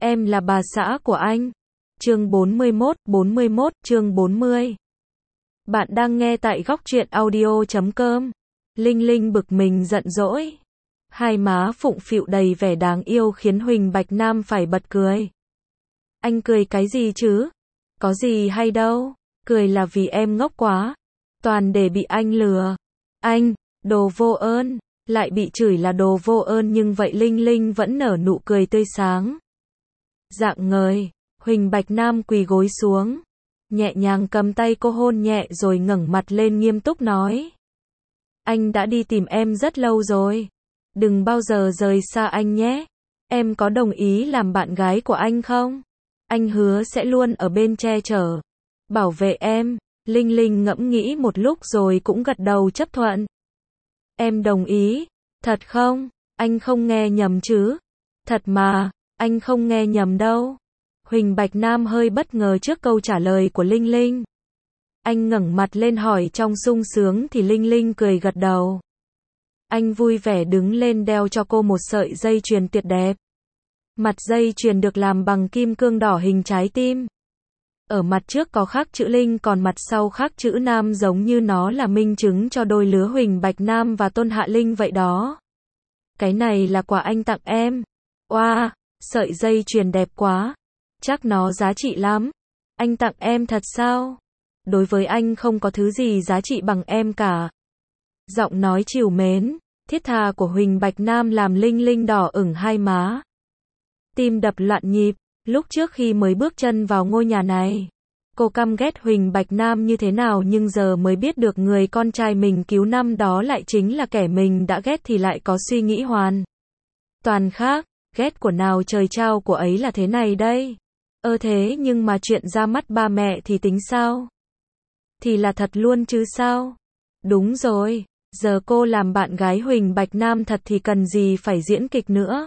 Em là bà xã của anh. Chương 41, chương 40. Bạn đang nghe tại góc truyện audio.com. Linh Linh bực mình giận dỗi. Hai má phụng phịu đầy vẻ đáng yêu khiến Huỳnh Bạch Nam phải bật cười. Anh cười cái gì chứ? Có gì hay đâu. Cười là vì em ngốc quá. Toàn để bị anh lừa. Anh, đồ vô ơn. Lại bị chửi là đồ vô ơn nhưng vậy Linh Linh vẫn nở nụ cười tươi sáng. Rạng ngời, Huỳnh Bạch Nam quỳ gối xuống, nhẹ nhàng cầm tay cô hôn nhẹ rồi ngẩng mặt lên nghiêm túc nói. Anh đã đi tìm em rất lâu rồi. Đừng bao giờ rời xa anh nhé. Em có đồng ý làm bạn gái của anh không? Anh hứa sẽ luôn ở bên che chở, bảo vệ em. Linh Linh ngẫm nghĩ một lúc rồi cũng gật đầu chấp thuận. Em đồng ý. Thật không? Anh không nghe nhầm chứ? Thật mà, anh không nghe nhầm đâu. Huỳnh Bạch Nam hơi bất ngờ trước câu trả lời của Linh Linh. Anh ngẩng mặt lên hỏi trong sung sướng thì Linh Linh cười gật đầu. Anh vui vẻ đứng lên đeo cho cô một sợi dây chuyền tuyệt đẹp. Mặt dây chuyền được làm bằng kim cương đỏ hình trái tim. Ở mặt trước có khắc chữ Linh còn mặt sau khắc chữ Nam giống như nó là minh chứng cho đôi lứa Huỳnh Bạch Nam và Tôn Hạ Linh vậy đó. Cái này là quà anh tặng em. Oa, sợi dây chuyền đẹp quá. Chắc nó giá trị lắm. Anh tặng em thật sao? Đối với anh không có thứ gì giá trị bằng em cả. Giọng nói trìu mến, thiết tha của Huỳnh Bạch Nam làm Linh Linh đỏ ửng hai má. Tim đập loạn nhịp. Lúc trước khi mới bước chân vào ngôi nhà này, cô căm ghét Huỳnh Bạch Nam như thế nào nhưng giờ mới biết được người con trai mình cứu năm đó lại chính là kẻ mình đã ghét thì lại có suy nghĩ hoàn toàn khác. Ghét của nào trời trao của ấy là thế này đây. Thế nhưng mà chuyện ra mắt ba mẹ thì tính sao? Thì là thật luôn chứ sao? Đúng rồi, giờ cô làm bạn gái Huỳnh Bạch Nam thật thì cần gì phải diễn kịch nữa.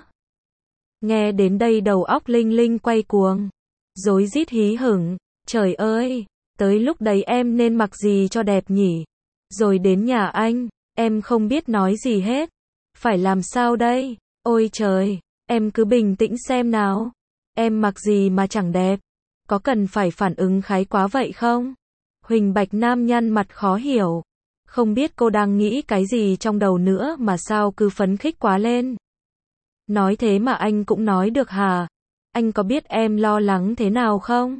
Nghe đến đây đầu óc Linh Linh quay cuồng, rối rít hí hửng. Trời ơi, tới lúc đấy em nên mặc gì cho đẹp nhỉ? Rồi đến nhà anh, em không biết nói gì hết. Phải làm sao đây? Ôi trời, em cứ bình tĩnh xem nào. Em mặc gì mà chẳng đẹp? Có cần phải phản ứng khái quá vậy không? Huỳnh Bạch Nam nhăn mặt khó hiểu. Không biết cô đang nghĩ cái gì trong đầu nữa mà sao cứ phấn khích quá lên. Nói thế mà anh cũng nói được hả? Anh có biết em lo lắng thế nào không?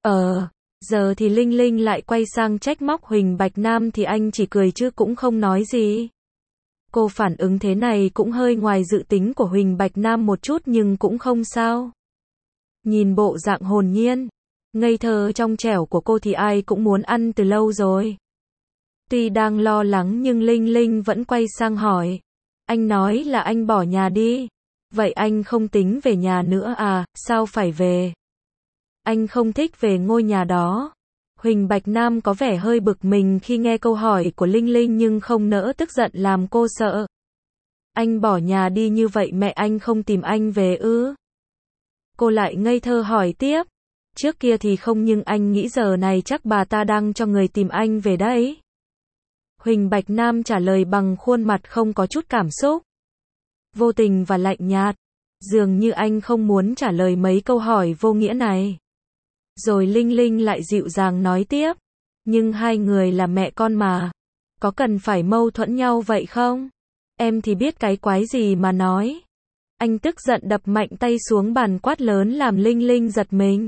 Giờ thì Linh Linh lại quay sang trách móc Huỳnh Bạch Nam thì anh chỉ cười chứ cũng không nói gì. Cô phản ứng thế này cũng hơi ngoài dự tính của Huỳnh Bạch Nam một chút nhưng cũng không sao. Nhìn bộ dạng hồn nhiên, ngây thơ trong trẻo của cô thì ai cũng muốn ăn từ lâu rồi. Tuy đang lo lắng nhưng Linh Linh vẫn quay sang hỏi. Anh nói là anh bỏ nhà đi. Vậy anh không tính về nhà nữa à, sao phải về? Anh không thích về ngôi nhà đó. Huỳnh Bạch Nam có vẻ hơi bực mình khi nghe câu hỏi của Linh Linh nhưng không nỡ tức giận làm cô sợ. Anh bỏ nhà đi như vậy mẹ anh không tìm anh về ư? Cô lại ngây thơ hỏi tiếp. Trước kia thì không nhưng anh nghĩ giờ này chắc bà ta đang cho người tìm anh về đấy. Huỳnh Bạch Nam trả lời bằng khuôn mặt không có chút cảm xúc. Vô tình và lạnh nhạt. Dường như anh không muốn trả lời mấy câu hỏi vô nghĩa này. Rồi Linh Linh lại dịu dàng nói tiếp. Nhưng hai người là mẹ con mà. Có cần phải mâu thuẫn nhau vậy không? Em thì biết cái quái gì mà nói. Anh tức giận đập mạnh tay xuống bàn quát lớn làm Linh Linh giật mình.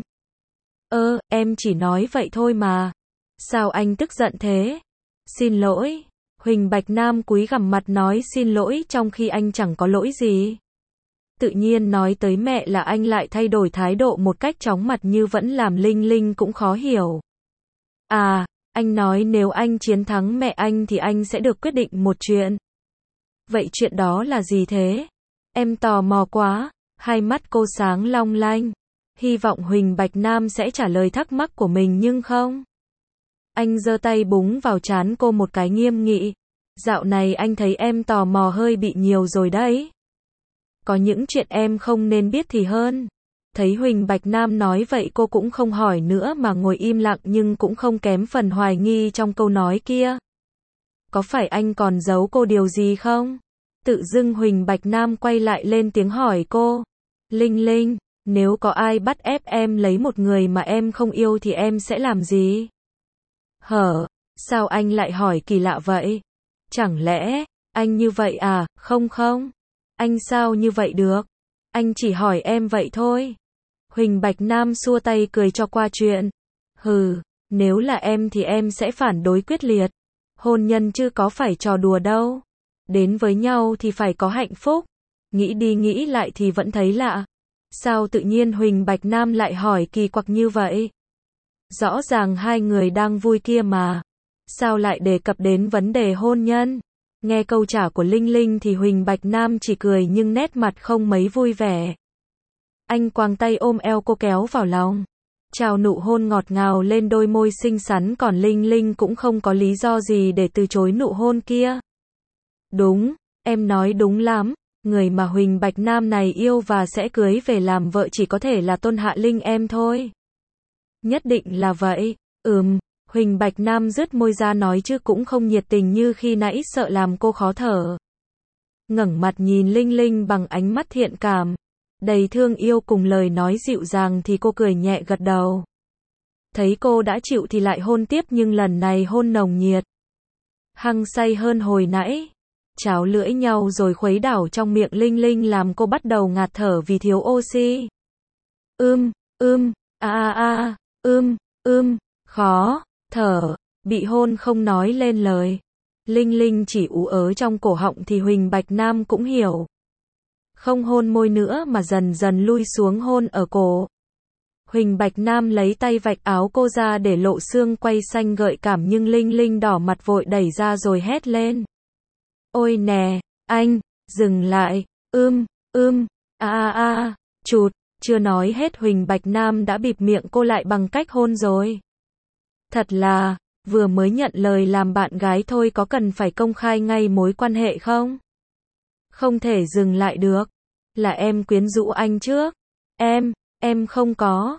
Em chỉ nói vậy thôi mà. Sao anh tức giận thế? Xin lỗi. Huỳnh Bạch Nam cúi gằm mặt nói xin lỗi trong khi anh chẳng có lỗi gì. Tự nhiên nói tới mẹ là anh lại thay đổi thái độ một cách chóng mặt như vẫn làm Linh Linh cũng khó hiểu. À, anh nói nếu anh chiến thắng mẹ anh thì anh sẽ được quyết định một chuyện. Vậy chuyện đó là gì thế? Em tò mò quá. Hai mắt cô sáng long lanh. Hy vọng Huỳnh Bạch Nam sẽ trả lời thắc mắc của mình nhưng không. Anh giơ tay búng vào trán cô một cái nghiêm nghị. Dạo này anh thấy em tò mò hơi bị nhiều rồi đấy. Có những chuyện em không nên biết thì hơn. Thấy Huỳnh Bạch Nam nói vậy cô cũng không hỏi nữa mà ngồi im lặng nhưng cũng không kém phần hoài nghi trong câu nói kia. Có phải anh còn giấu cô điều gì không? Tự dưng Huỳnh Bạch Nam quay lại lên tiếng hỏi cô. Linh Linh, Nếu có ai bắt ép em lấy một người mà em không yêu thì em sẽ làm gì? Hở, sao anh lại hỏi kỳ lạ vậy? Chẳng lẽ, anh như vậy à? Không không. Anh sao như vậy được? Anh chỉ hỏi em vậy thôi. Huỳnh Bạch Nam xua tay cười cho qua chuyện. Hừ, nếu là em thì em sẽ phản đối quyết liệt. Hôn nhân chứ có phải trò đùa đâu. Đến với nhau thì phải có hạnh phúc. Nghĩ đi nghĩ lại thì vẫn thấy lạ. Sao tự nhiên Huỳnh Bạch Nam lại hỏi kỳ quặc như vậy? Rõ ràng hai người đang vui kia mà. Sao lại đề cập đến vấn đề hôn nhân? Nghe câu trả của Linh Linh thì Huỳnh Bạch Nam chỉ cười nhưng nét mặt không mấy vui vẻ. Anh quàng tay ôm eo cô kéo vào lòng. Chào nụ hôn ngọt ngào lên đôi môi xinh xắn, còn Linh Linh cũng không có lý do gì để từ chối nụ hôn kia. Đúng, em nói đúng lắm. Người mà Huỳnh Bạch Nam này yêu và sẽ cưới về làm vợ chỉ có thể là Tôn Hạ Linh em thôi. Nhất định là vậy. Huỳnh Bạch Nam rứt môi ra nói chứ cũng không nhiệt tình như khi nãy, sợ làm cô khó thở. Ngẩng mặt nhìn Linh Linh bằng ánh mắt thiện cảm, đầy thương yêu cùng lời nói dịu dàng thì cô cười nhẹ gật đầu. Thấy cô đã chịu thì lại hôn tiếp, nhưng lần này hôn nồng nhiệt. Hăng say hơn hồi nãy. Cháo lưỡi nhau rồi khuấy đảo trong miệng Linh Linh làm cô bắt đầu ngạt thở vì thiếu oxy. Khó thở, bị hôn không nói lên lời. Linh Linh chỉ ú ớ trong cổ họng thì Huỳnh Bạch Nam cũng hiểu. Không hôn môi nữa mà dần dần lui xuống hôn ở cổ. Huỳnh Bạch Nam lấy tay vạch áo cô ra để lộ xương quai xanh gợi cảm, nhưng Linh Linh đỏ mặt vội đẩy ra rồi hét lên. Ôi nè, anh, dừng lại, chụt, chưa nói hết Huỳnh Bạch Nam đã bịt miệng cô lại bằng cách hôn rồi. Thật là, vừa mới nhận lời làm bạn gái thôi, có cần phải công khai ngay mối quan hệ không? Không thể dừng lại được. Là em quyến rũ anh trước. Em không có.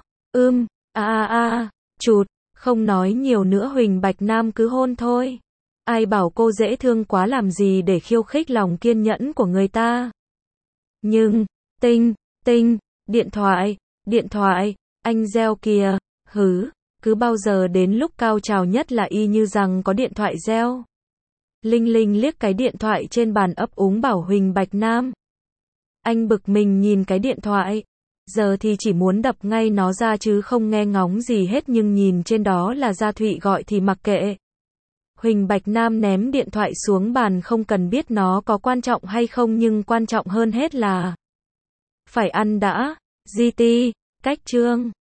Chụt, không nói nhiều nữa, Huỳnh Bạch Nam cứ hôn thôi. Ai bảo cô dễ thương quá làm gì để khiêu khích lòng kiên nhẫn của người ta. Nhưng, điện thoại, anh reo kìa, cứ bao giờ đến lúc cao trào nhất là y như rằng có điện thoại reo. Linh Linh liếc cái điện thoại trên bàn ấp úng bảo Huỳnh Bạch Nam. Anh bực mình nhìn cái điện thoại. Giờ thì chỉ muốn đập ngay nó ra chứ không nghe ngóng gì hết, nhưng nhìn trên đó là Gia Thụy gọi thì mặc kệ. Huỳnh Bạch Nam ném điện thoại xuống bàn, không cần biết nó có quan trọng hay không, nhưng quan trọng hơn hết là phải ăn đã. GT, cách chương